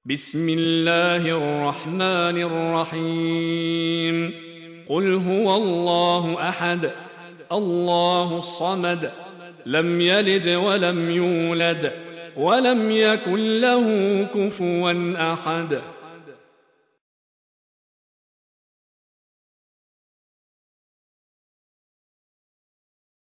بسم الله الرحمن الرحيم قل هو الله أحد الله الصمد لم يلد ولم يولد ولم يكن له كفوا أحد